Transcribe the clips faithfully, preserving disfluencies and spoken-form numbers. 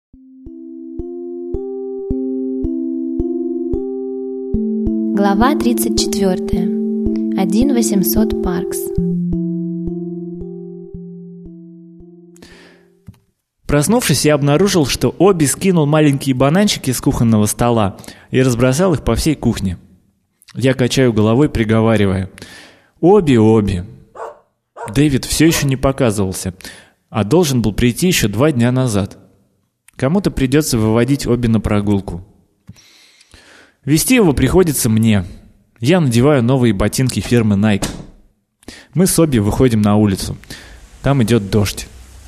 Глава тридцать четвёртая. один восемьсот Паркс. Проснувшись, я обнаружил, что Оби скинул маленькие бананчики с кухонного стола и разбросал их по всей кухне. Я качаю головой, приговаривая: «Оби, Оби». Дэвид все еще не показывался, а должен был прийти еще два дня назад. Кому-то придется выводить Оби на прогулку. Вести его приходится мне. Я надеваю новые ботинки фирмы Nike. Мы с Оби выходим на улицу. Там идет дождь.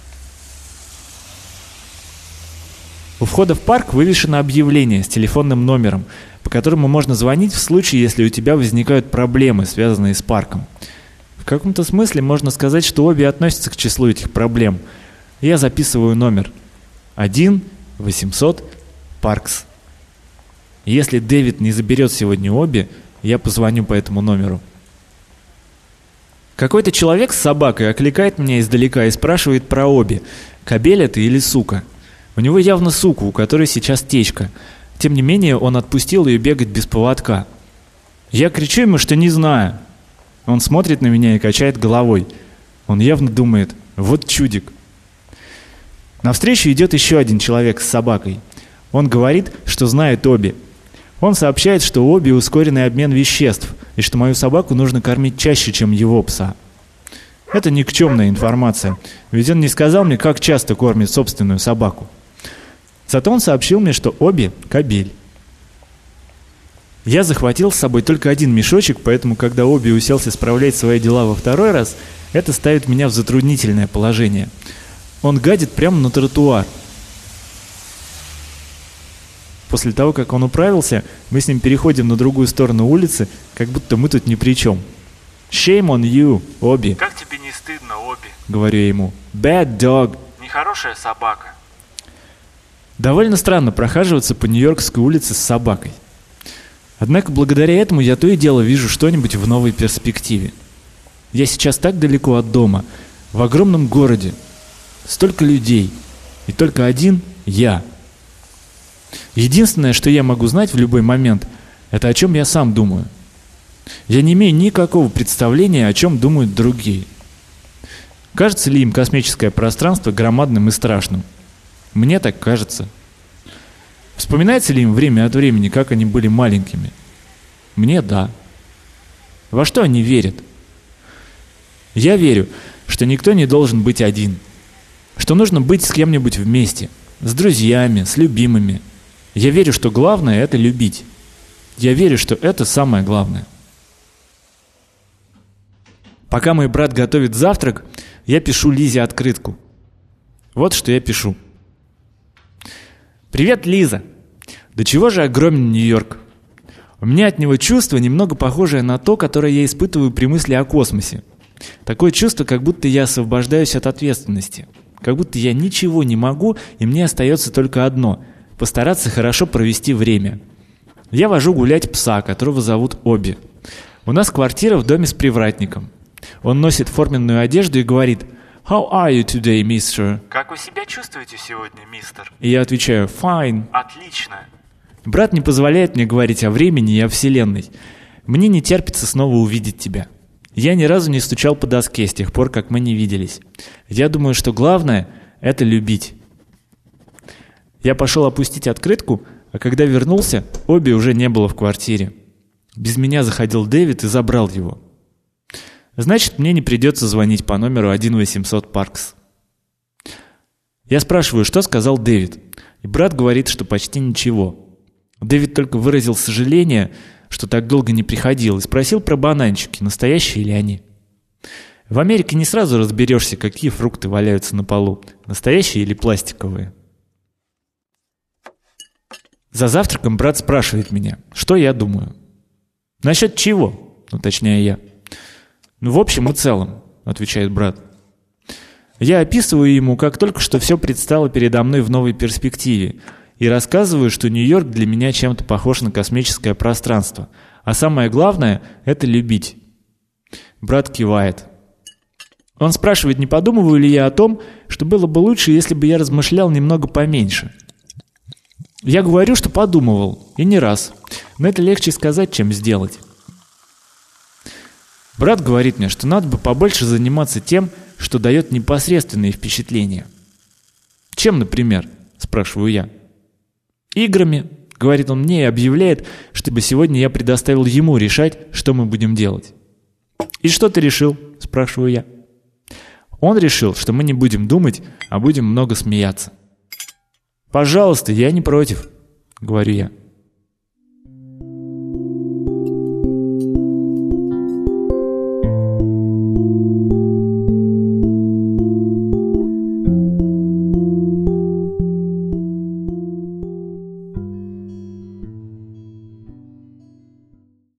У входа в парк вывешено объявление с телефонным номером, по которому можно звонить в случае, если у тебя возникают проблемы, связанные с парком. В каком-то смысле можно сказать, что Оби относится к числу этих проблем. Я записываю номер один восемьсот Паркс. Если Дэвид не заберет сегодня Оби, я позвоню по этому номеру. Какой-то человек с собакой окликает меня издалека и спрашивает про Оби. Кобель это или сука? У него явно сука, у которой сейчас течка. Тем не менее, он отпустил ее бегать без поводка. Я кричу ему, что не знаю. Он смотрит на меня и качает головой. Он явно думает: вот чудик. Навстречу идет еще один человек с собакой. Он говорит, что знает Оби. Он сообщает, что у Оби ускоренный обмен веществ, и что мою собаку нужно кормить чаще, чем его пса. Это никчемная информация, ведь он не сказал мне, как часто кормит собственную собаку. Зато он сообщил мне, что Оби – кобель. Я захватил с собой только один мешочек, поэтому, когда Оби уселся справлять свои дела во второй раз, это ставит меня в затруднительное положение. Он гадит прямо на тротуар. После того, как он управился, мы с ним переходим на другую сторону улицы, как будто мы тут ни при чем. «Shame on you, Оби». «Как тебе не стыдно, Оби?» — говорю я ему. «Bad dog». «Нехорошая собака». Довольно странно прохаживаться по Нью-Йоркской улице с собакой. Однако благодаря этому я то и дело вижу что-нибудь в новой перспективе. Я сейчас так далеко от дома, в огромном городе. Столько людей. И только один — я. Единственное, что я могу знать в любой момент, это о чем я сам думаю. Я не имею никакого представления, о чем думают другие. Кажется ли им космическое пространство громадным и страшным? Мне так кажется. Вспоминается ли им время от времени, как они были маленькими? Мне да. Во что они верят? Я верю, что никто не должен быть один. Что нужно быть с кем-нибудь вместе, с друзьями, с любимыми. Я верю, что главное – это любить. Я верю, что это самое главное. Пока мой брат готовит завтрак, я пишу Лизе открытку. Вот что я пишу. «Привет, Лиза! До чего же огромен Нью-Йорк? У меня от него чувство, немного похожее на то, которое я испытываю при мысли о космосе. Такое чувство, как будто я освобождаюсь от ответственности. Как будто я ничего не могу, и мне остается только одно – постараться хорошо провести время. Я вожу гулять пса, которого зовут Оби. У нас квартира в доме с привратником. Он носит форменную одежду и говорит: «How are you today, mister?» «Как вы себя чувствуете сегодня, мистер?» И я отвечаю: «Fine». «Отлично». Брат не позволяет мне говорить о времени и о Вселенной. Мне не терпится снова увидеть тебя. Я ни разу не стучал по доске с тех пор, как мы не виделись. Я думаю, что главное – это любить. Я пошел опустить открытку, а когда вернулся, Оби уже не было в квартире. Без меня заходил Дэвид и забрал его. Значит, мне не придется звонить по номеру один восемьсот Паркс. Я спрашиваю, что сказал Дэвид, и брат говорит, что почти ничего. Дэвид только выразил сожаление, что так долго не приходил, и спросил про бананчики, настоящие ли они. В Америке не сразу разберешься, какие фрукты валяются на полу, настоящие или пластиковые. За завтраком брат спрашивает меня, что я думаю. «Насчет чего?» — уточняю я. «Ну, в общем и целом», — отвечает брат. Я описываю ему, как только что все предстало передо мной в новой перспективе, и рассказываю, что Нью-Йорк для меня чем-то похож на космическое пространство, а самое главное — это любить. Брат кивает. Он спрашивает, не подумываю ли я о том, что было бы лучше, если бы я размышлял немного поменьше. Я говорю, что подумывал, и не раз. Но это легче сказать, чем сделать. Брат говорит мне, что надо бы побольше заниматься тем, что дает непосредственные впечатления. Чем, например? Спрашиваю я. Играми, говорит он мне и объявляет, чтобы сегодня я предоставил ему решать, что мы будем делать. И что ты решил? Спрашиваю я. Он решил, что мы не будем думать, а будем много смеяться. «Пожалуйста, я не против», — говорю я.